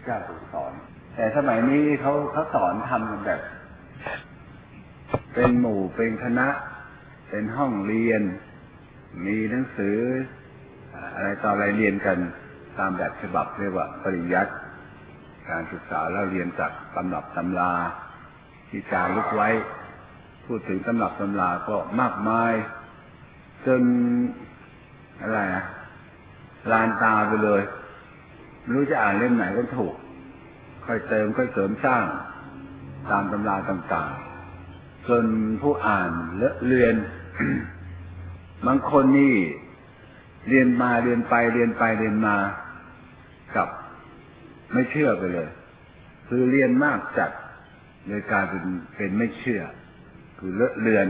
เจ้าสอนแต่สมัยนี้เขาสอนทำกันแบบเป็นหมู่เป็นคณะเป็นห้องเรียนมีหนังสืออะไรต่ออะไรเรียนกันตามแบบฉบับเรียกว่าปริยัติการศึกษาแล้วเรียนจากตำรับตำราที่จารึกไว้พูดถึงตำรับตำราก็มากมายจนอะไรลานตาไปเลยไม่รู้จะอ่านเล่มไหนก็ถูกค่อยเติมค่อยเสริมสร้างตามตำราต่างๆจนผู้อ่านเลอะเลือน บางคนนี่เรียนมาเรียนไปเรียนไปเรียนมากับไม่เชื่อไปเลยคือเรียนมากจัดเลยกลายเป็นไม่เชื่อคือเลอะเลือน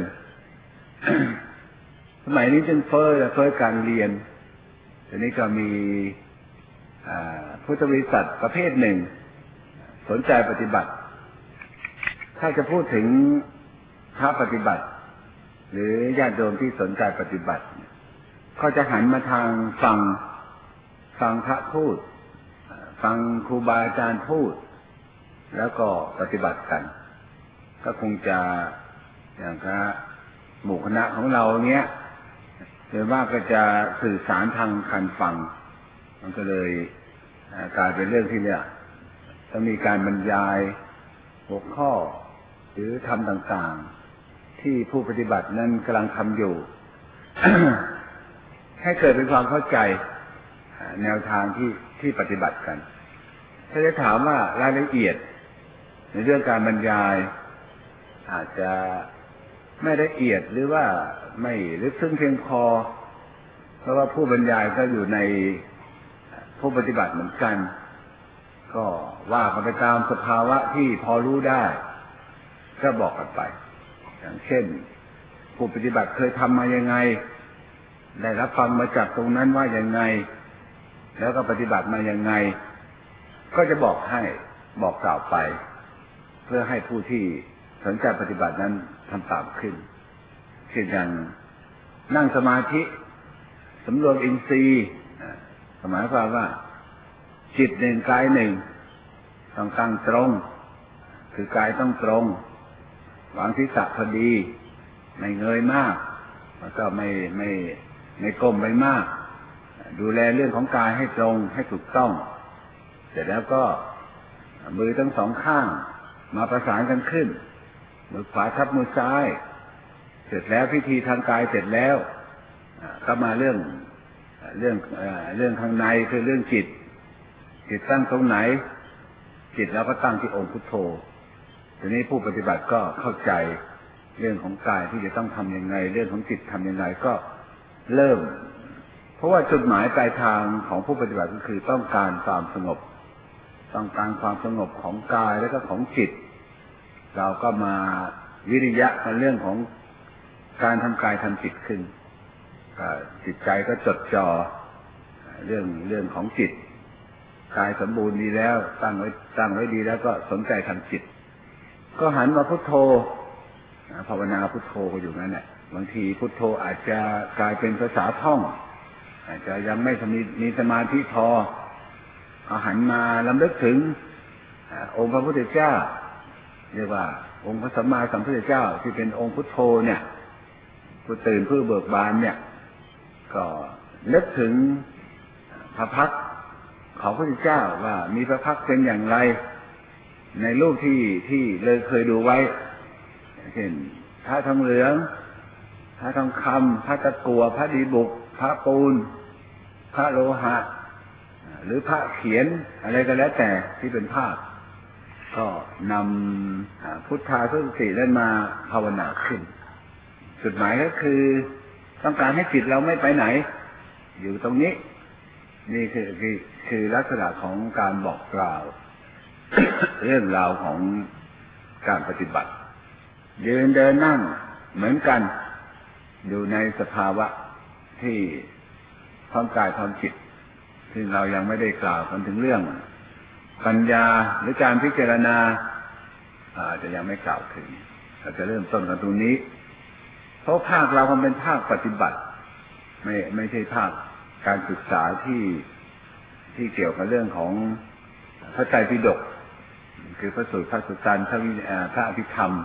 สมัยนี้จึงเฟ้อการเรียนทีนี้ก็มีพุทธบริษัทประเภทหนึ่งสนใจปฏิบัติถ้าจะพูดถึงพระปฏิบัติหรือญาติโยมที่สนใจปฏิบัติก็จะหันมาทางฟังพระพูดฟังครูบาอาจารย์พูดแล้วก็ปฏิบัติกันก็คงจะอย่างพระหมู่คณะของเราเนี้ยหรือว่าก็จะสื่อสารทางการฟังมันก็เลยกลายเป็นเรื่องที่เนี่ยต้องมีการบรรยายหัวข้อหรือทำต่างๆที่ผู้ปฏิบัตินั้นกำลังทำอยู่ ให้เกิดเป็นความเข้าใจแนวทางที่ปฏิบัติกันถ้าจะถามว่ารายละเอียดในเรื่องการบรรยายอาจจะไม่ละเอียดหรือว่าไม่ลึกซึ้งเพียงพอเพราะว่าผู้บรรยายก็อยู่ในผู้ปฏิบัติเหมือนกันก็ว่ากันไปตามสภาวะที่พอรู้ได้ก็บอกกันไปอย่างเช่นผู้ปฏิบัติเคยทำมายังไงได้รับฟังมาจากตรงนั้นว่ายังไงแล้วก็ปฏิบัติมายังไงก็จะบอกกล่าวไปเพื่อให้ผู้ที่สนใจปฏิบัตินั้นทำตามขึ้นเช่นอย่างนั่งสมาธิสำรวมอินทรีย์หมายความว่าจิตหนึ่งกายหนึ่งต้องตั้งตรงคือกายต้องตรงวางศีรษะพอดีไม่เงยมากแล้วก็ไม่ก้มไปมากดูแลเรื่องของกายให้ตรงให้ถูกต้องเสร็จแล้วก็มือทั้งสองข้างมาประสานกันขึ้นมือขวาทับมือซ้ายเสร็จแล้วพิธีทางกายเสร็จแล้วก็มาเรื่องข้างในคือเรื่องจิตตั้งตรงไหนจิตเราก็ตั้งที่องค์พุทโธทีนี้ผู้ปฏิบัติก็เข้าใจเรื่องของกายที่จะต้องทำยังไงเรื่องของจิตทำยังไงก็เริ่มเพราะว่าจุดหมายปลายทางของผู้ปฏิบัติก็คือต้องการความสงบต้องการความสงบของกายและก็ของจิตเราก็มาวิริยะในเรื่องของการทำกายทำจิตขึ้นจิตใจก็จดจ่อเรื่องของจิตกายสมบูรณ์ดีแล้วตั้งไว้ดีแล้วก็สนใจทำจิตก็หันมาพุทโธภาวนาพุทโธก็อยู่นั่นแหละบางทีพุทโธอาจจะกลายเป็นภาษาท่องอาจจะยังไม่มีสมาธิพอเอาหันมาลำลึกถึงองค์พระพุทธเจ้าเรียกว่าองค์พระสัมมาสัมพุทธเจ้าที่เป็นองค์พุทโธเนี่ยผู้ตื่นผู้เบิกบานเนี่ยก็นึกถึงพระพักตร์ของพระพุทธเจ้าว่ามีพระพักตร์เป็นอย่างไรในรูปที่เลยเคยดูไว้เช่นพระทองเหลืองพระทองคำพระตะกั่วพระดีบุกพระปูนพระโลหะหรือพระเขียนอะไรก็แล้วแต่ที่เป็นภาพก็นำพุทธานุสตินั้นมาภาวนาขึ้นจุดหมายก็คือต้องการให้จิตเราไม่ไปไหนอยู่ตรงนี้นี่คือลักษณะของการบอกกล่าว เรื่องราวของการปฏิบัติยืนเดินนั่งเหมือนกันอยู่ในสภาวะที่พร้อมกายพร้อมจิตซึ่งเรายังไม่ได้กล่าวกันถึงเรื่องปัญญาหรือการพิจารณาอาจจะยังไม่กล่าวถึงเราจะเริ่มต้นกันตรงนี้เพราะภาคเราเป็นภาคปฏิบัติไม่ใช่ภาคการศึกษาที่เกี่ยวกับเรื่องของพระไตรปิฎกคือพระสูตรพระสุตตันพระอภิธรรม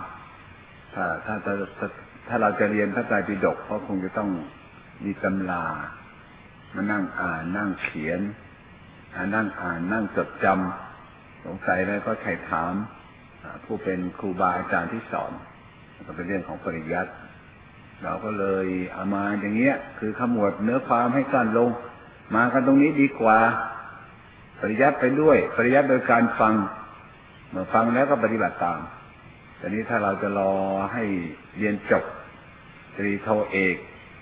ถ้าเราจะเรียนพระไตรปิฎกก็คงจะต้องมีตำรามานั่งอ่านนั่งเขียนนั่งอ่านนั่งจดจำสงสัยแล้วก็ใครถามผู้เป็นครูบาอาจารย์ที่สอนก็เป็นเรื่องของปริยัติเราก็เลยเอามาอย่างเงี้ยคือขมวดเนื้อความให้สั้นลงมากันตรงนี้ดีกว่าปริยัติไปด้วยปริยัติโดยการฟังเมื่อฟังแล้วก็ปฏิบัติตามแต่นี้ถ้าเราจะรอให้เรียนจบตรีโทเอก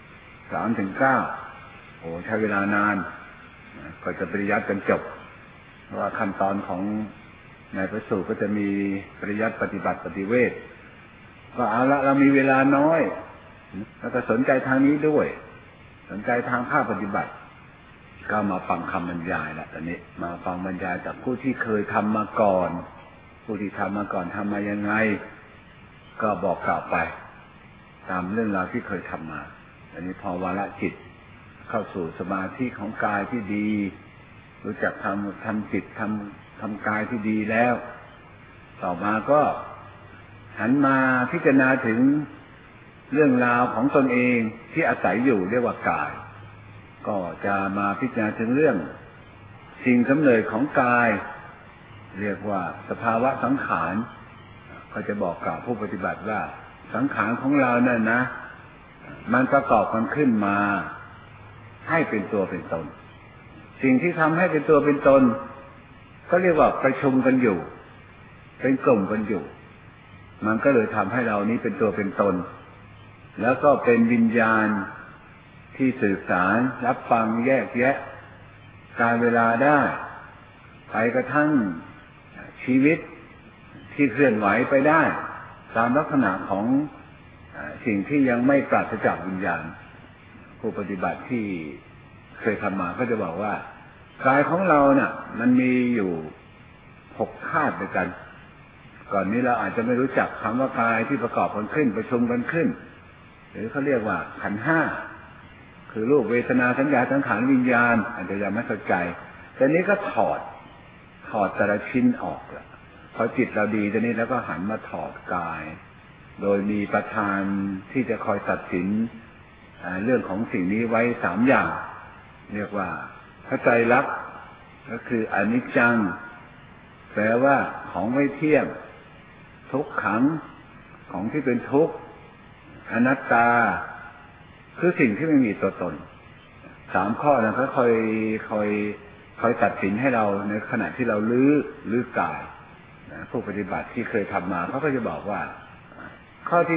3-9โอ้ใช้เวลานานก็จะปริยัติกันจบเพราะว่าขั้นตอนของในพระสูตรก็จะมีปริยัติปฏิบัติปฏิเวทก็เอาละเรามีเวลาน้อยแล้วก็สนใจทางนี้ด้วยสนใจทางภาคปฏิบัติก็มาฟังคำบรรยายละตอนนี้มาฟังบรรยายจากผู้ที่เคยทำมาก่อนผู้ที่ทำมาก่อนทำมายังไงก็บอกกล่าวไปตามเรื่องราวที่เคยทำมาอันนี้พอวาระจิตเข้าสู่สมาธิของกายที่ดีรู้จักทำจิตทำกายที่ดีแล้วต่อมาก็หันมาพิจารณาถึงเรื่องราวของตนเองที่อาศัยอยู่เรียกว่ากายก็จะมาพิจารณาถึงเรื่องสิ่งกำเนิดของกายเรียกว่าสภาวะสังขารก็จะบอกกล่าวผู้ปฏิบัติว่าสังขารของเรานั่นนะมันประกอบกันขึ้นมาให้เป็นตัวเป็นตนสิ่งที่ทำให้เป็นตัวเป็นตนก็เรียกว่าประชุมกันอยู่เป็นกลุ่มกันอยู่มันก็เลยทำให้เรานี้เป็นตัวเป็นตนแล้วก็เป็นวิญญาณที่สื่อสารรับฟังแยกแยะการเวลาได้ไปกระทั่งชีวิตที่เคลื่อนไหวไปได้ตามลักษณะของสิ่งที่ยังไม่ปราศจากวิญญาณผู้ปฏิบัติที่เคยทำมาก็จะบอกว่ากายของเราเนี่ยมันมีอยู่6ธาตุด้วยกันก่อนนี้เราอาจจะไม่รู้จักคำว่ากายที่ประกอบกันขึ้นประชุมกันขึ้นหรือเขาเรียกว่าขันธ์5คือรูปเวทนาสัญญาสังขารวิญญาณอาจจะยังไม่เข้าใจแต่นี้ก็ถอดแต่ละชิ้นออกละพอจิตเราดีตอนนี้แล้วก็หันมาถอดกายโดยมีประธานที่จะคอยตัดสินเรื่องของสิ่งนี้ไว้3อย่างเรียกว่าพระไตรลักษณ์ก็คืออนิจจังแปลว่าของไม่เที่ยงทุกขังของที่เป็นทุกข์อนัตตาคือสิ่งที่ไม่มีตัวตน3ข้อนั้นก็คอยตัดสินให้เราในขณะที่เราลื้อกายผู้ปฏิบัติที่เคยทำมาเขาก็จะบอกว่าข้อที่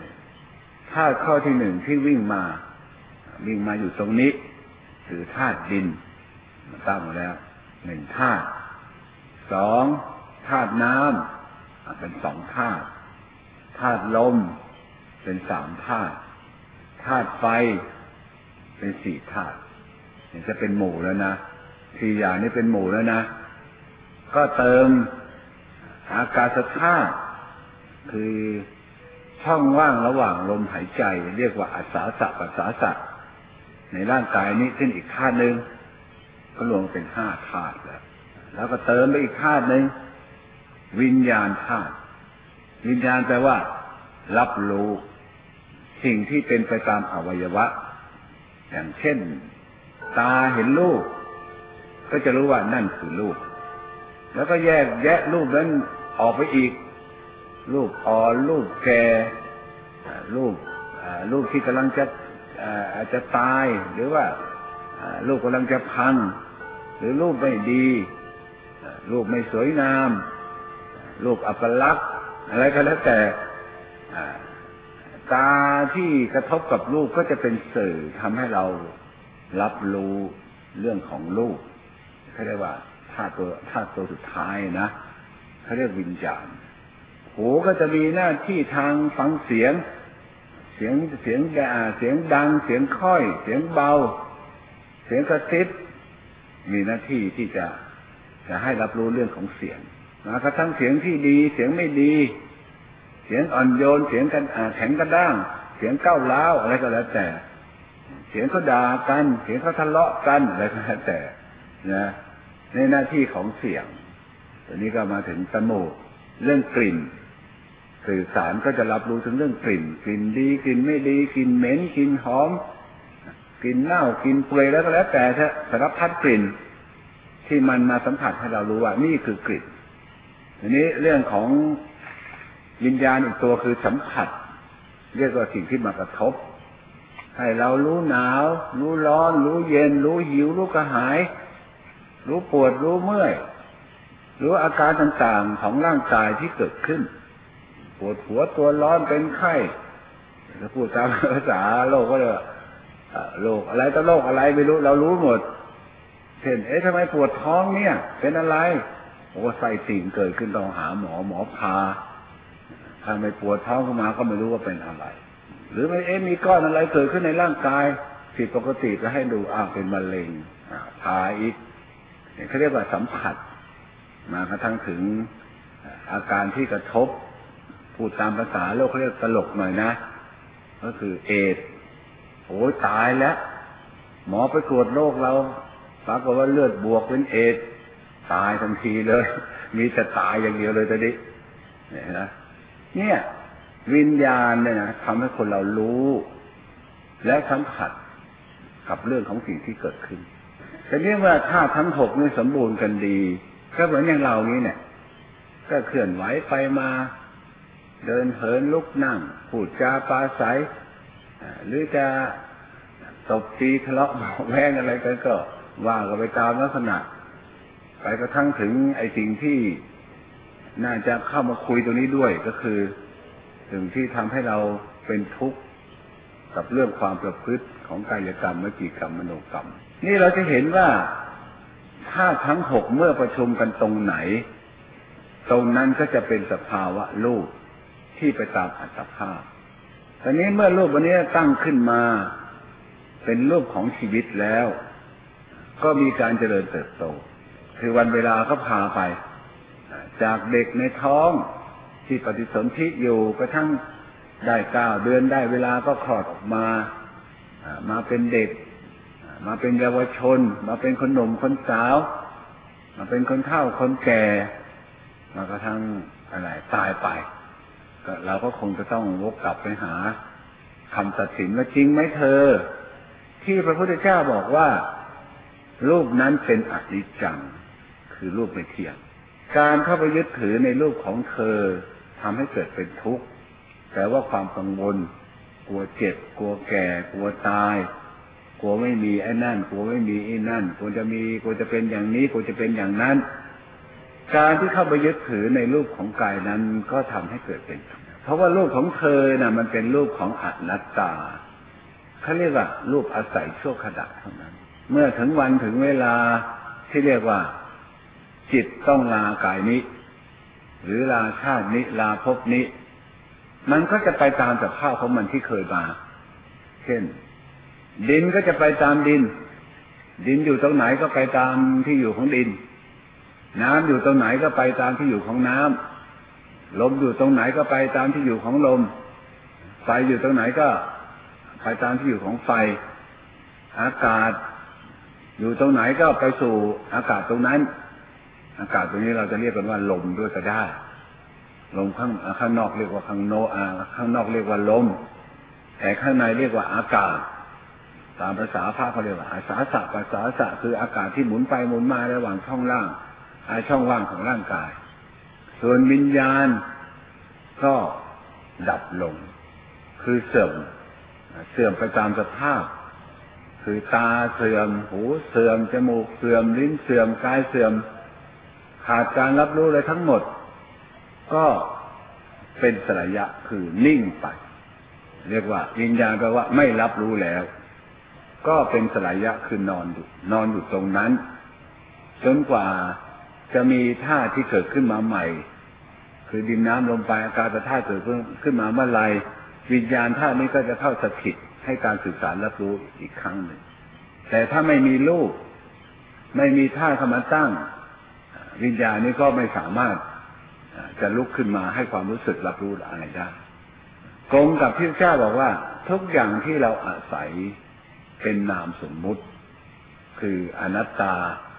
1ธาตุข้อที่1ที่วิ่งมาอยู่ตรงนี้คือธาตุดินตั้งมาแล้ว1ธาตุ2ธาตุน้ำเป็น2ธาตุธาตุลมเป็น3ธาตุธาตุไฟเป็น4ธาตุนี่จะเป็นหมู่แล้วนะ4อย่างนี้เป็นหมู่แล้วนะก็เติมอากาศธาตุคือช่องว่างระหว่างลมหายใจเรียกว่าอาสาสะปัสสาสะในร่างกายนี้ขึ้นอีกธาตุหนึ่งก็รวมเป็น5ธาตุแล้วก็เติมไปอีกธาตุหนึ่งวิญญาณธาตุวิญญาณแปลว่ารับรู้สิ่งที่เป็นไปตามอวัยวะอย่างเช่นตาเห็นรูปก็จะรู้ว่านั่นคือรูปแล้วก็แยกแยะรูปนั้นออกไปอีกรูปอ่อนรูปแก่รูปที่กำลังจะอาจจะตายหรือว่ารูปกำลังจะพังหรือรูปไม่ดีรูปไม่สวยงามรูปอัปลักษณ์อะไรก็แล้วแต่ตาที่กระทบกับรูปก็จะเป็นสื่อทำให้เรารับรู้เรื่องของรูปเขาเรียกว่าธาตุตัวสุดท้ายนะเขาเรียกวิญญาณหูก็จะมีหน้าที่ทางฟังเสียงดังเสียงค่อยเสียงเบาเสียงกระซิบมีหน้าที่ที่จะให้รับรู้เรื่องของเสียงกระทั่งเสียงที่ดีเสียงไม่ดีเสียงอ่อนโยนเสียงกันแข็งกระด้างเสียงก้าวร้าวอะไรก็แล้วแต่เสียงเขาด่ากันเสียงเขาทะเลาะกันอะไรก็แล้วแต่นะในหน้าที่ของเสียงตอนนี้ก็มาถึงจมูกเรื่องกลิ่นสื่อสารก็จะรับรู้ถึงเรื่องกลิ่นกลิ่นดีกลิ่นไม่ดีกลิ่นเหม็นกลิ่นหอมกลิ่นเน่ากลิ่นเปื่อยแล้วก็แล้วแต่สารพัดกลิ่นที่มันมาสัมผัสให้เรารู้ว่านี่คือกลิ่นทีนี้เรื่องของวิญญาณอีกตัวคือสัมผัสเรียกว่าสิ่งที่มากระทบให้เรารู้หนาวรู้ร้อนรู้เย็นรู้หิวรู้กระหายรู้ปวดรู้เมื่อยรู้อาการต่างๆของร่างกายที่เกิดขึ้นปวดหัวตัวร้อนเป็นไข้ถ้าพูดตามภาษาโลกก็เลยโรคอะไรต่อโรคอะไรไม่รู้เรารู้หมดเช่นทำไมปวดท้องเนี่ยเป็นอะไรโอ้ไส้ติ่งเกิดขึ้นต้องหาหมอพาถ้าไม่ปวดท้องขึ้นมาก็ไม่รู้ว่าเป็นอะไรหรือไม่มีก้อนอะไรเกิดขึ้นในร่างกายผิดปกติก็ให้ดูเป็นมะเร็งพาอีกเขาเรียกว่าสัมผัสมากระทั่งถึงอาการที่กระทบพูดตามภาษาโลกเขาเรียกตลกหน่อยนะก็คือเอดส์โอ้ยตายแล้วหมอไปตรวจโรคเราปรากฏว่าเลือดบวกเป็นเอดส์ตายทันทีเลยมีแต่ตายอย่างเดียวเลยตอนนี้เนี่ยวิญญาณเนี่ยนะทำให้คนเรารู้และสัมผัสกับเรื่องของสิ่งที่เกิดขึ้นแต่นี่ว่าถ้าทั้งหกนี่สมบูรณ์กันดีก็เหมือนอย่างเรานี้เนี่ยก็เคลื่อนไหวไปมาเดินเหินลุกนั่งพูดจาปราศัยหรือจะตบตีทะเลาะเบาแวงอะไรกันก็ว่ากันไปตามลักษณะไปกระทั่งถึงไอ้สิ่งที่น่าจะเข้ามาคุยตรงนี้ด้วยก็คือสิ่งที่ทำให้เราเป็นทุกข์กับเรื่องความประพฤติของกายกรรมวจีกรรมมโนกรรมนี่เราจะเห็นว่าถ้าทั้งหกเมื่อประชุมกันตรงไหนตรงนั้นก็จะเป็นสภาวะรูปที่ไปตามอัตภาพตอนนี้เมื่อรูปวันนี้ตั้งขึ้นมาเป็นรูปของชีวิตแล้วก็มีการเจริญเติบโตคือวันเวลาก็พาไปจากเด็กในท้องที่ปฏิสนธิอยู่กระทั่งได้9 เดือนได้เวลาก็คลอดออกมามาเป็นเด็กมาเป็นเยาวชนมาเป็นคนหนุ่มคนสาวมาเป็นคนเฒ่าคนแก่มากระทั่งอะไรตายไปก็เราก็คงจะต้องวกกลับไปหาคำตัดสินว่าจริงไหมเธอที่พระพุทธเจ้าบอกว่ารูปนั้นเป็นอนิจจังคือรูปไม่เที่ยงการเข้าไปยึดถือในรูปของเธอทำให้เกิดเป็นทุกข์แต่ว่าความกังวลกลัวเจ็บกลัวแก่กลัวตายกลัวไม่มีไอ้นั่นกลัวไม่มีไอ้นั่นกลัวจะมีกลัวจะเป็นอย่างนี้กลัวจะเป็นอย่างนั้นการที่เข้าไปยึดถือในรูปของกายนั้นก็ทำให้เกิดเป็นเพราะว่ารูปของเธอน่ะมันเป็นรูปของอนัตตาเขาเรียกว่ารูปอาศัยชั่วขณะเท่านั้นเมื่อถึงวันถึงเวลาที่เรียกว่าจิตต้องลากายนี้หรือลาชาตินี้ลาภพนี้มันก็จะไปตามสภาพของมันที่เคยมาเช่นดินก็จะไปตามดินอยู่ตรงไหนก็ไปตามที่อยู่ของดินน้ำอยู่ตรงไหนก็ไปตามที่อยู่ของน้ำลมอยู่ตรงไหนก็ไปตามที่อยู่ของลมไฟอยู่ตรงไหนก็ไปตามที่อยู่ของไฟอากาศอยู่ตรงไหนก็ไปสู่อากาศตรงนั้นอากาศตรงนี้เราจะเรียกกันว่าลมด้วยก็ได้ลมข้างนอกเรียกว่าข้างนอกเรียกว่าลมแต่ข้างในเรียกว่าอากาศตามภาษาพระเขาเรียกว่าอาสาสะปัสสาสะคืออากาศที่หมุนไปหมุนมาระหว่างช่องว่างของร่างกายส่วนวิญญาณก็ดับลงคือเสื่อมไปตามสภาพคือตาเสื่อมหูเสื่อมจมูกเสื่อมลิ้นเสื่อมกายเสื่อมขาดการรับรู้อะไรทั้งหมดก็เป็นสลายะคือนิ่งไปเรียกว่าวิญญาณแปลว่าไม่รับรู้แล้วก็เป็นสลายะคือนอนอยู่ตรงนั้นจนกว่าจะมีธาตุที่เกิดขึ้นมาใหม่คือดินน้ำลมไฟอากาศธาตุเกิดขึ้นมาเมื่อไรวิญญาณธาตุนี้ก็จะเข้าสถิตให้การสื่อสารรับรู้อีกครั้งหนึ่งแต่ถ้าไม่มีรูปไม่มีธาตุเข้ามาตั้งวิญญาณนี้ก็ไม่สามารถจะลุกขึ้นมาให้ความรู้สึกรับรู้อะไรได้ตรงกับที่พระเจ้าบอกว่าทุกอย่างที่เราอาศัยเป็นนามสมมุติคืออนัตตา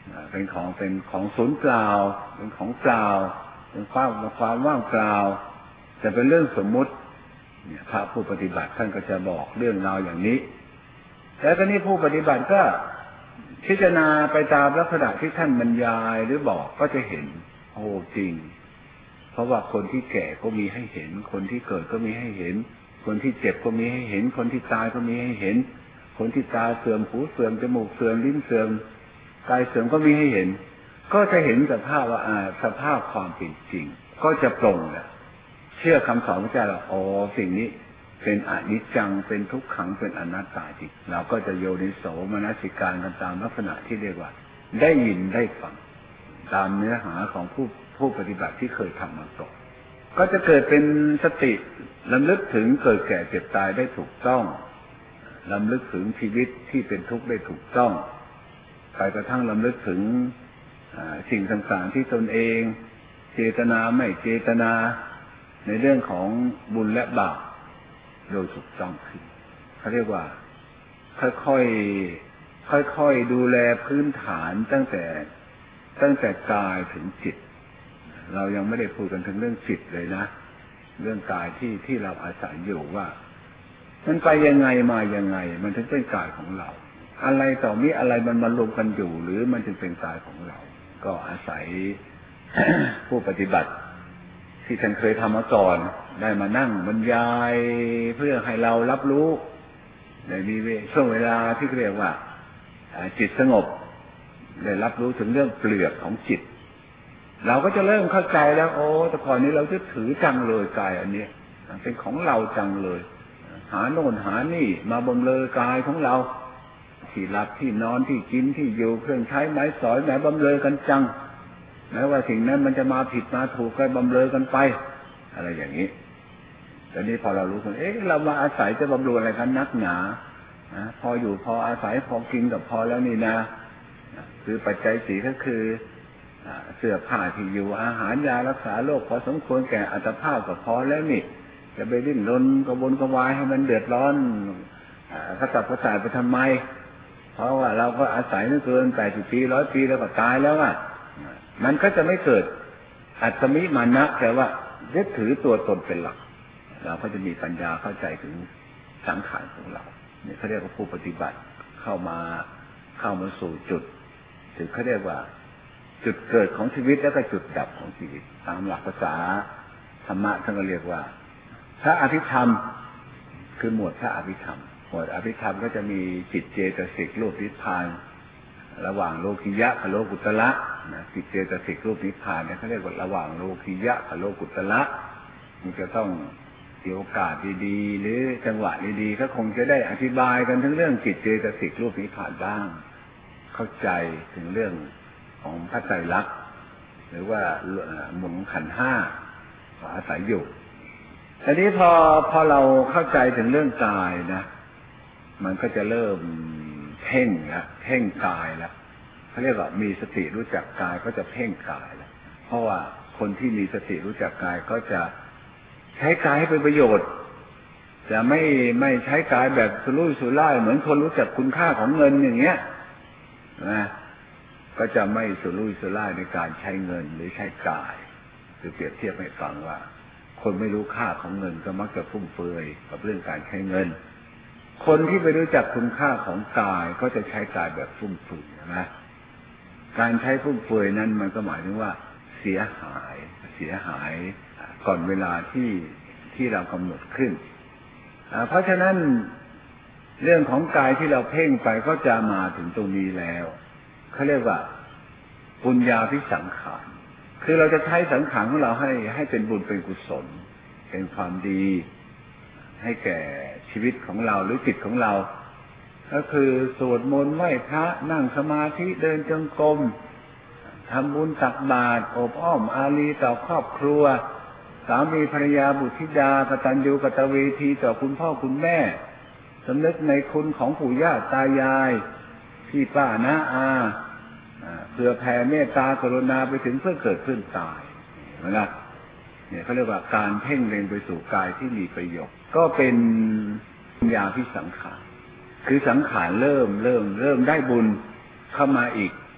เป็นของศูนย์เปล่าเป็นของเปล่าเป็นความว่างเปล่าจะเป็นเรื่องสมมุติเนี่ยพระผู้ปฏิบัติท่านก็จะบอกเรื่องราวอย่างนี้แล้วก็นี่ผู้ปฏิบัติก็พิจารณาไปตามลักษณะที่ท่านบรรยายหรือบอกก็จะเห็นโอ้จริงเพราะว่าคนที่แก่ก็มีให้เห็นคนที่เกิดก็มีให้เห็นคนที่เจ็บก็มีให้เห็นคนที่ตายก็มีให้เห็นคนที่ตาเสื่อมหูเสื่อมจมูกเสื่อมลิ้นเสื่อมกายเสื่อมก็มีให้เห็นก็จะเห็นสภาพว่าสภาพความเป็นจริงก็จะปลงแหละเชื่อคำสอนพระเจ้าอ๋อสิ่งนี้เป็นอนิจจังเป็นทุกขังเป็นอนัตตาจริงเราก็จะโยนิโสมนสิการกันตามลักษณะที่เรียกว่าได้ยินได้ฟังตามเนื้อหาของผู้ปฏิบัติที่เคยทำมาก่อนก็จะเกิดเป็นสติรำลึกถึงเกิดแก่เจ็บตายได้ถูกต้องรำลึกถึงชีวิตที่เป็นทุกข์ได้ถูกต้องไปกระทั่งรำลึกถึงสิ่งต่างๆที่ตนเองเจตนาไม่เจตนาในเรื่องของบุญและบาปโดยถูกต้องขึ้นเขาเรียกว่าค่อยๆดูแลพื้นฐานตั้งแต่กายถึงจิตเรายังไม่ได้พูดกันถึงเรื่องจิตเลยนะเรื่องกายที่เราอาศัยอยู่ว่ามันไปยังไงมายังไงมันถึงเป็นกายของเราอะไรต่อมีอะไรมันมารวมกันอยู่หรือมันจึงเป็นกายของเราก็อาศัย ผู้ปฏิบัติที่ท่านเคยทำมาก่อนได้มานั่งบรรยายเพื่อให้เรารับรู้ได้มีช่วงเวลาที่เรียกว่าจิตสงบได้รับรู้ถึงเรื่องเปลือกของจิตเราก็จะเริ่มเข้าใจแล้วโอ้แต่ก่อนนี้เราจะถือจังเลยกายอันนี้เป็นของเราจังเลยหาโน่นหานี่มาบำเรอกายของเราที่หลับที่นอนที่กินที่อยู่เครื่องใช้ไม้สอยแหมบำเรอกันจังแม้ว่าสิ่งนั้นมันจะมาผิดมาถูกก็บำเรอกันไปอะไรอย่างนี้แต่นี้พอเรารู้กันเรามาอาศัยจะบำเรออะไรกันนักหนาพออยู่พออาศัยพอกินกับพอแล้วนี่นะคือปัจจัยสี่ก็คือเสื้อผ้าที่อยู่อาหารยารักษาโรคพอสมควรแก่อัตภาพก็พอแล้วนี่จะไปดิ้นรนกระวนกระวายให้มันเดือดร้อนกระสับกระส่ายไปทำไมเพราะว่าเราก็อาศัยนั่นเกิน80 ปี100 ปีแล้วก็ตายแล้วมันก็จะไม่เกิดอัตมิมานะแต่ว่ายึดถือตัวตนเป็นหลักเราก็จะมีปัญญาเข้าใจถึงสังขารของเราเนี่ยเขาเรียกว่าผู้ปฏิบัติเข้ามาสู่จุดเขาเรียกว่าจุดเกิดของชีวิตแล้วก็จุดดับของชีวิตตามหลักภาษาธรรมะท่านก็เรียกว่าพระอภิธรรมคือหมวดพระอภิธรรมหมวดอภิธรรมก็จะมีจิตเจตสิกรูปนิพพานระหว่างโลกิยะกับโลกุตระจิตเจตสิกรูปนิพพานเนี่ยเขาเรียกว่าระหว่างโลกิยะกับโลกุตระมันจะต้องมีโอกาสดีๆหรือจังหวะดีๆก็คงจะได้อธิบายกันทั้งเรื่องจิตเจตสิกรูปนิพพานบ้างเข้าใจถึงเรื่องของพระไตรลักษณ์หรือว่าหมุนขันธ์ห้าอาศัยอยู่ทีนี้พอเราเข้าใจถึงเรื่องกายนะมันก็จะเริ่มเพ่งละเพ่งกายละเขาเรียกว่ามีสติรู้จักกายก็จะเพ่งกายละเพราะว่าคนที่มีสติรู้จักกายก็จะใช้กายให้เป็นประโยชน์จะไม่ใช้กายแบบสุรุ่ยสุร่ายเหมือนคนรู้จักคุณค่าของเงินอย่างเงี้ยนะก็จะไม่สุรุ่ยสุร่ายในการใช้เงินหรือใช้กายคือเปรียบเทียบให้ฟังว่าคนไม่รู้ค่าของเงินก็มักจะฟุ่มเฟือยกับเรื่องการใช้เงินคนที่ไปรู้จักคุณค่าของกายก็จะใช้กายแบบฟุ่มเฟือยนะการใช้ฟุ่มเฟือยนั้นมันก็หมายถึงว่าเสียหายก่อนเวลาที่เรากำหนดขึ้นเพราะฉะนั้นเรื่องของกายที่เราเพ่งไปก็จะมาถึงตรงนี้แล้วเขาเรียกว่าปุญญาภิสังขารคือเราจะใช้สังขารของเราให้เป็นบุญเป็นกุศลเป็นความดีให้แก่ชีวิตของเราหรือจิตของเราก็คือสวดมนต์ไหว้พระนั่งสมาธิเดินจงกรมทำบุญตักบาตรอบอ้อมอารีต่อครอบครัวสามีภรรยาบุตรธิดากตัญญูกตเวทีต่อคุณพ่อคุณแม่สำนึกในคุณของปู่ย่าตายายพี่ป้าน้าอาเพื่อแผ่เมตตากรุณาไปถึงเพื่อเกิดเพื่อตายนะเนี่ยเขาเรียกว่าการเพ่งเล็งไปสู่กายที่มีประโยชน์ก็เป็นปัญญาภิสังขารคือสังขารเริ่มได้บุญเข้ามาอีก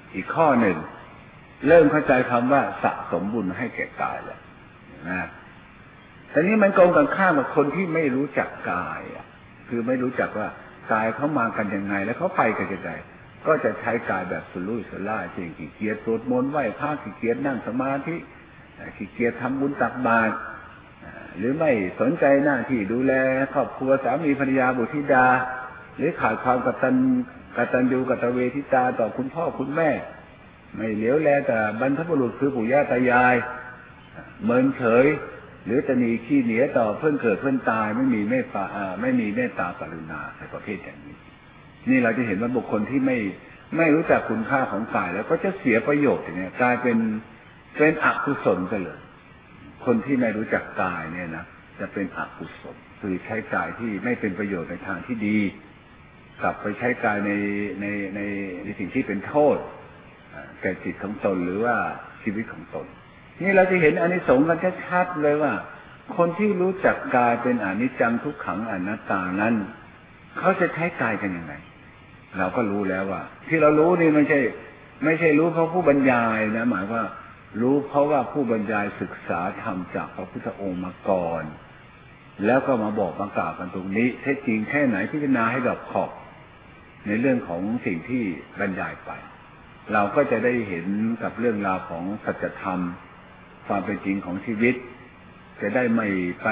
อีกข้อหนึ่งเริ่มเข้าใจคำว่าสะสมบุญให้แก่กายแล้วนะแต่นี้มันตรงกันข้ามกับคนที่ไม่รู้จักกายคือไม่รู้จักว่ากายเขามากันยังไงแล้วเขาไปกันยังไงก็จะใช้กายแบบสุรุ่ยสุร่ายเช่นขี้เกียจสวดมนต์ไหว้พระขี้เกียจนั่งสมาธิขี้เกียจทำบุญตักบาตรหรือไม่สนใจหน้าที่ดูแลครอบครัวสามีภรรยาบุตรธิดาหรือขาดความกตัญญูกตเวทิตาต่อคุณพ่อคุณแม่ไม่เหลียวแลแต่บรรพบุรุษคือปู่ย่าตายายเมินเฉยหรือตนีขี้เหนียต่อเพื่อนเกิดเพื่อนตายไม่มีเมตตากรุณาในประเภทอย่างนี้นี่เราจะเห็นว่าบุคคลที่ไม่รู้จักคุณค่าของกายแล้วก็จะเสียประโยชน์อย่างนี้กลายเป็นอกุศลกันเลยคนที่ไม่รู้จักกายเนี่ยนะจะเป็นอกุศลคือใช้กายที่ไม่เป็นประโยชน์ในทางที่ดีกลับไปใช้กายในสิ่งที่เป็นโทษแก่จิตของตนหรือว่าชีวิตของตนนี่เราจะเห็นอานิสงส์กันชัดๆเลยว่าคนที่รู้จักกายเป็นอนิจจังทุกขังอนัตตานั้นเขาจะใช้กายกันยังไงเราก็รู้แล้วว่าที่เรารู้นี่ไม่ใช่รู้เพราะผู้บรรยายนะหมายว่ารู้เพราะว่าผู้บรรยายศึกษาธรรมจากพระพุทธองค์มาก่อนแล้วก็มาบอกมากล่าวกันตรงนี้แท้จริงแค่ไหนพิจารณาให้รอบคอบในเรื่องของสิ่งที่บรรยายไปเราก็จะได้เห็นกับเรื่องราวของสัจธรรมความเป็นจริงของชีวิตจะได้ไม่ไป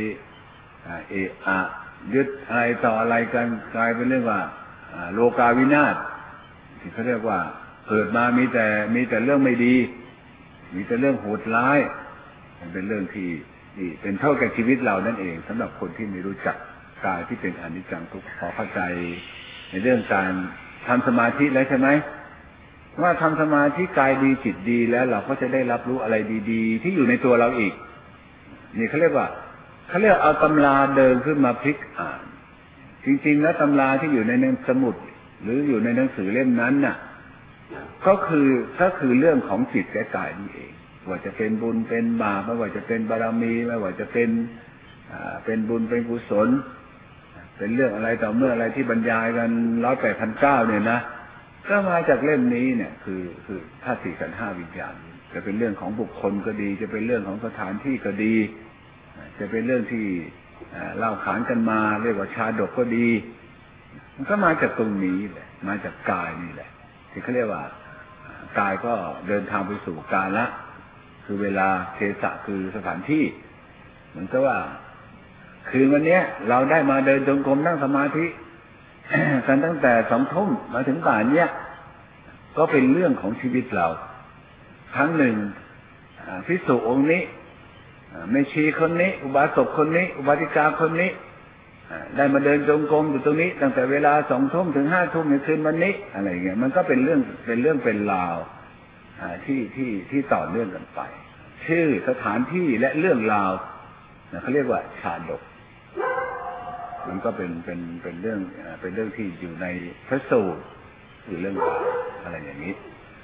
ยึดอะไรต่ออะไรกันกลายเป็นเรื่องว่าโลกาวินาศที่เขาเรียกว่าเกิดมามีแต่เรื่องไม่ดีมีแต่เรื่องโหดร้ายมันเป็นเรื่องที่เป็นเท่ากับชีวิตเรานั่นเองสำหรับคนที่ไม่รู้จักกายที่เป็นอนิจจังทุกข์พอเข้าใจในเรื่องการทำสมาธิแล้วใช่ไหมว่าทำสมาธิกายดีจิตดีแล้วเราก็จะได้รับรู้อะไรดีๆที่อยู่ในตัวเราอีกนี่เขาเรียกเอาตำราเดิมขึ้นมาพลิกอ่านจริงๆแล้วตำราที่อยู่ในหนังสมุดหรืออยู่ในหนังสือเล่มนั้นน่ะก็คือเรื่องของจิตและกายนี่เองว่าจะเป็นบุญเป็นบาปไม่ว่าจะเป็นบารมีไม่ว่าจะเป็นบุญเป็นกุศลเป็นเรื่องอะไรต่อเมื่ออะไรที่บรรยายกัน108,900เนี่ยนะก็มาจากเล่มนี้เนี่ยคือธาตุสี่ขันธ์ห้าวิญญาณจะเป็นเรื่องของบุคคลก็ดีจะเป็นเรื่องของสถานที่ก็ดีจะเป็นเรื่องที่เล่าขานกันมาเรียกว่าชาดกก็ดีมันก็มาจากตรงนี้แหละมาจากกายนี่แหละที่เขาเรียกว่ากายก็เดินทางไปสู่กาละคือเวลาเทศะคือสถานที่เหมือนกับว่าคืนวันนี้เราได้มาเดินจงกรมนั่งสมาธิกันตั้งแต่20:00 นมาถึงป่านเนี้ยก็เป็นเรื่องของชีวิตเราครั้งหนึ่งภิกษุองค์นี้แม่ชีคนนี้อุบาสกคนนี้อุบาสิกาคนนี้ได้มาเดินจงกรมอยู่ตรงนี้ตั้งแต่เวลา20:00 นถึง5:00 นในคืนวันนี้อะไรเงี้ยมันก็เป็นเรื่องเป็นราวที่ต่อเนื่องกันไปชื่อสถานที่และเรื่องราวเขาเรียกว่าชาดกมันก็เป็นเรื่องที่อยู่ในพระสูตรหรือเรื่องราวอะไรอย่างนี้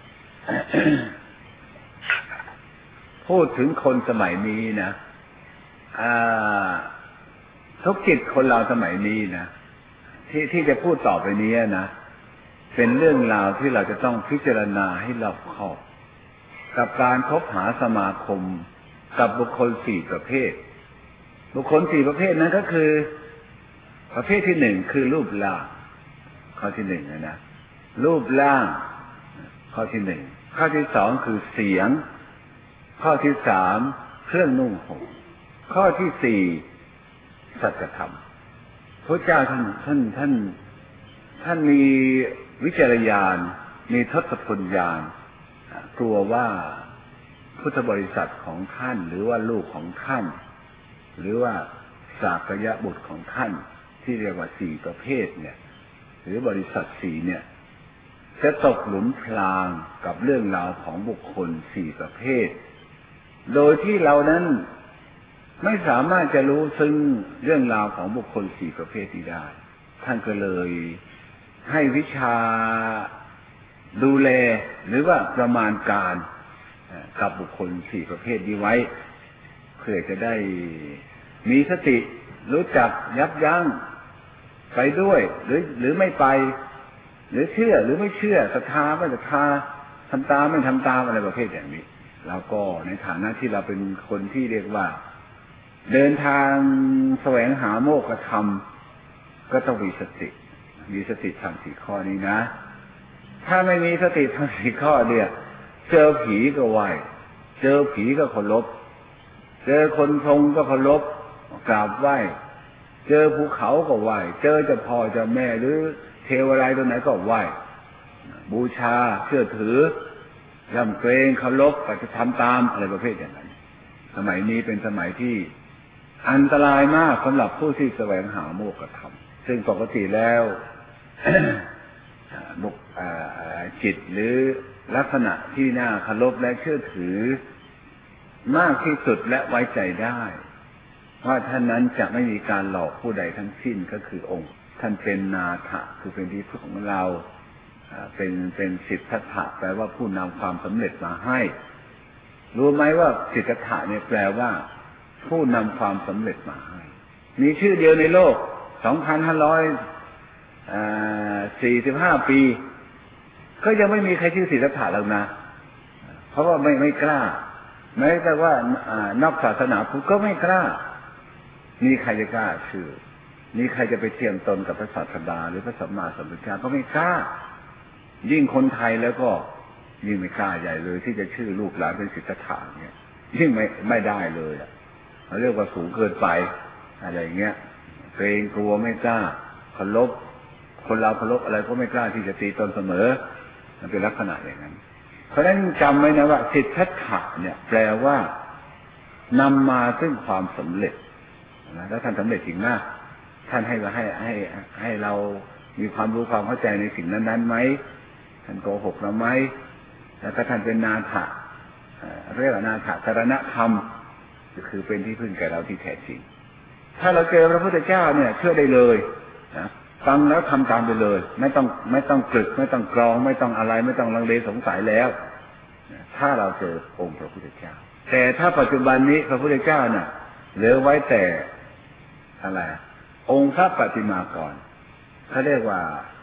พูดถึงคนสมัยนี้นะทุกจิตคนเราสมัยนี้นะที่จะพูดต่อไปนี้นะเป็นเรื่องราวที่เราจะต้องพิจารณาให้รอบคอบกับการคบหาสมาคมกับบุคคล4ประเภทบุคคล4ประเภทนั้นก็คือประเภทที่1คือรูปร่างข้อที่1นะรูปร่างข้อที่1ข้อที่2คือเสียงข้อที่3เครื่องนุ่งห่มข้อที่4สัจธรรมพระเจ้าท่านมีวิจารญาณมีทศพลญาณกลัวว่าพุทธบริษัทของท่านหรือว่าลูกของท่านหรือว่าสากยบุตรของท่านที่เรียกว่า4ประเภทเนี่ยหรือบริษัท4เนี่ยจะตกหลุมพรางกับเรื่องราวของบุคคล4ประเภทโดยที่เรานั้นไม่สามารถจะรู้ซึ่งเรื่องราวของบุคคล4ประเภทนี้ได้ท่านก็เลยให้วิชาดูแลหรือว่าประมาณการกับบุคคล4ประเภทนี้ไว้เพื่อจะได้มีสติรู้จักยับยั้งไปด้วยหรือไม่ไปหรือเชื่อหรือไม่เชื่อศรัทธาไม่ศรัทธาทำตามไม่ทำตามอะไรประเภทอย่างนี้เราก็ในฐานะที่เราเป็นคนที่เรียกว่าเดินทางแสวงหาโมกขธรรมก็ต้องมีสติทำ4 ข้อนี้นะถ้าไม่มีสติทำ4 ข้อเนี่ยเจอผีก็ไหวเจอผีก็เคารพเจอคนทรงก็เคารพกราบไหว้เจอภูเขาก็ไหว้เจอเจ้าพ่อเจ้าแม่หรือเทวอะไรตัวไหนก็ไหว้บูชาเชื่อถือย่ำเกรงเคารพปฏิธรรมตามอะไรประเภทอย่างนั้นสมัยนี้เป็นสมัยที่อันตรายมากสำหรับผู้ที่แสวงหาโมกขธรรมซึ่งปกติแล้ว จิตหรือลักษณะที่น่าเคารพและเชื่อถือมากที่สุดและไว้ใจได้ว่าท่านนั้นจะไม่มีการหลอกผู้ใดทั้งสิ้นก็คือองค์ท่านเป็นนาถะคือเป็นที่พึ่งของเราเป็นสิทธัตถะแปลว่าผู้นำความสำเร็จมาให้รู้ไหมว่าสิทธัตถะเนี่ยแปลว่าผู้นำความสำเร็จมาให้มีชื่อเดียวในโลก 2,545 ปีก็ยังไม่มีใครชื่อสิทธัตถะแล้วนะเพราะว่าไม่กล้าแม้แต่ว่านอกศาสนาพุทธก็ไม่กล้ามีใครจะกล้าชื่อมีใครจะไปเทียมตนกับพระศาสดาหรือพระสัมมาสัมพุทธเจ้าก็ไม่กล้ายิ่งคนไทยแล้วก็ยิ่งไม่กล้าใหญ่เลยที่จะชื่อลูกหลานเป็นสิทธัตถะเนี่ยยิ่งไม่ได้เลยเขาเรียกว่าสูงเกินไปอะไรเงี้ยเกรงกลัวไม่กล้าเคารพคนเราเคารพอะไรก็ไม่กล้าที่จะตีตนเสมอมันเป็นลักษณะอย่างนั้นเพราะฉะนั้นจำไว้นะว่าสิทธัตถะเนี่ยแปลว่านำมาซึ่งความสำเร็จนะแล้วท่านสำเร็จจริงนะท่านให้เรามีความรู้ความเข้าใจในสิ่งนั้นๆไหมท่านโกหกเราไหมแล้วก็ท่านเป็นนาถะเรียกว่านาถะสรณธรรมคือเป็นที่พึ่งแก่เราที่แท้จริงถ้าเราเจอพระพุทธเจ้าเนี่ยเชื่อได้เลยนะฟังแล้วทำตามไปเลยไม่ต้องกรึกไม่ต้องกรองไม่ต้องอะไรไม่ต้องลังเลสงสัยแล้วถ้าเราเจอองค์พระพุทธเจ้าแต่ถ้าปัจจุบันนี้พระพุทธเจ้าน่ะเหลือไว้แต่อะไรองค์พระปฏิมากรเขาเรียกว่า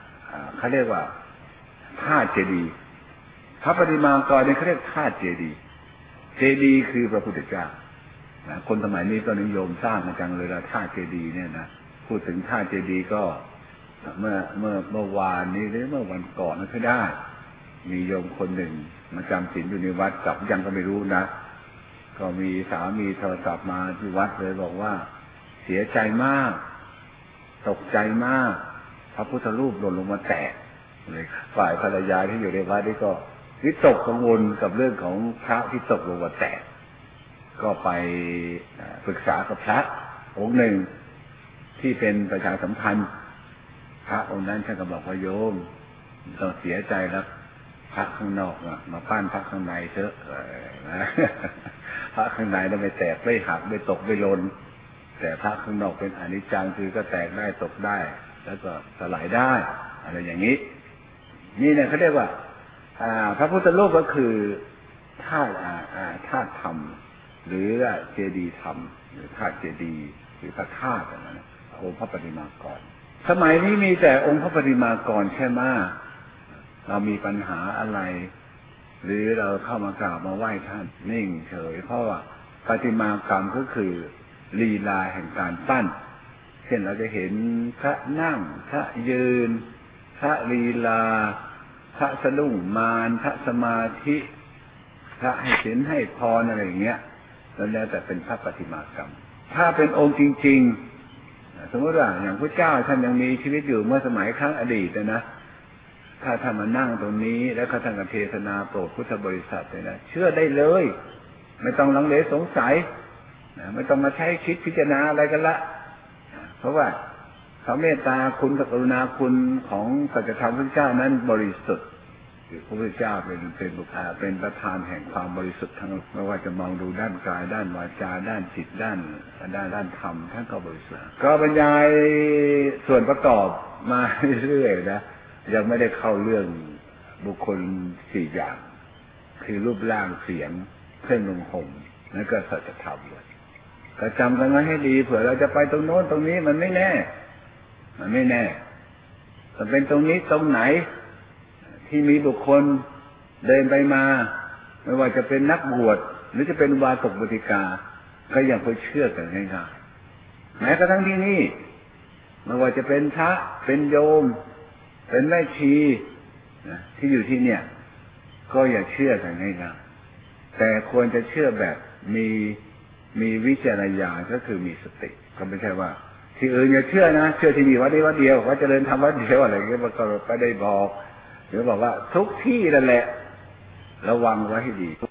ธาตุเจดีย์พระปฏิมากรเนี่ยเขาเรียกธาตุเจดีย์เจดีย์คือพระพุทธเจ้าคนสมัยนี้ก็นิยมสร้างกันจังเลยละธาตุเจดีย์เนี่ยนะพูดถึงธาตุเจดีย์ก็เมื่อวานนี้หรือเมื่อวันก่อนนั่นก็ได้มีโยมคนหนึ่งมาจำศีลอยู่ในวัดกลับยังก็ไม่รู้นะก็มีสามีโทรศัพท์มาที่วัดเลยบอกว่าเสียใจมากตกใจมากพระพุทธรูปหล่นลงมาแตกเลยฝ่ายภรรยาที่อยู่ในวัดนี่ก็วิตกกังวลกับเรื่องของพระที่ตกลงมาแตกก็ไปปรึกษากับพระองค์หนึ่งที่เป็นประชาสัมพันธ์พระองค์นั้นท่านก็บอกว่าโยมต้องเสียใจแล้วพระข้างนอกมาปั้นพระข้างในเถอะนะพระข้างในนั้นไม่แตกไม่หักไม่ตกไม่หล่นแต่พระข้างนอกเป็นอนิจจังคือก็แตกได้ตกได้แล้วก็สลายได้อะไรอย่างนี้นี่เนี่ยเขาเรียกว่าพระพุทธรูปก็คือธาตุธรรมหรือเจดีย์ธรรมหรือธาตุเจดีย์หรือพระธาตุอะไรนะองค์พระปฏิมากรสมัยนี้มีแต่องค์พระปฏิมากรใช่ไหมเรามีปัญหาอะไรหรือเราเข้ามากราบมาไหว้ท่านนิ่งเฉยเพราะว่าปฏิมากรรมก็คือลีลาแห่งการปั้นเช่นเราจะเห็นพระนั่งพระยืนพระลีลาพระสะดุ้งมารพระสมาธิพระให้ศีลให้พรอะไรอย่างเงี้ยแล้วแต่เป็นพระปฏิมากรรมถ้าเป็นองค์จริงๆสมมติว่าอย่างพระเจ้าท่านยังมีชีวิตอยู่เมื่อสมัยครั้งอดีตนะถ้าท่านมานั่งตรงนี้แล้วท่านก็เทศนาโปรดพุทธบริษัทเลยนะเชื่อได้เลยไม่ต้องลังเลสงสัยไม่ต้องมาใช้คิดพิจารณาอะไรกันละเพราะว่าเขาเมตตาคุณกับกรุณาคุณของสัจธรรมพระเจ้านั้นบริสุทธิ์พระพุทธเจ้าเป็นประธานแห่งความบริสุทธิ์ทั้งไม่ว่าจะมองดูด้านกายด้านวาจาด้านจิตด้านธรรมท่านก็บริสุทธิ์ก็บรรยายส่วนประกอบมาเรื่อยๆนะยังไม่ได้เข้าเรื่องบุคคล4อย่างคือรูปร่างเสียงเครื่องนุ่งห่มแล้วก็สัจธรรมก็จำกันไว้ให้ดีเผื่อเราจะไปตรงโน้นตรงนี้มันไม่แน่จะเป็นตรงนี้ตรงไหนที่มีบุคคลเดินไปมาไม่ว่าจะเป็นนักบวชหรือจะเป็นวาสกบุติกาก็ยังไปเชื่อกันง่ายๆแม้กระทั่งที่นี่ไม่ว่าจะเป็นพระเป็นโยมเป็นแม่ชีที่อยู่ที่เนี่ยก็อย่าเชื่อกันง่ายๆแต่ควรจะเชื่อแบบมีวิจารณญาณก็คือมีสติก็ไม่ใช่ว่าที่อื่นอย่าเชื่อนะเชื่อที่นี่วัดนี้วัดเดียวว่าเจริญธรรมวัดเดียวอะไรเงี้ยมันก็ไม่ได้บอกหรือบอกว่าทุกที่นั่นแหละระวังไว้ให้ดี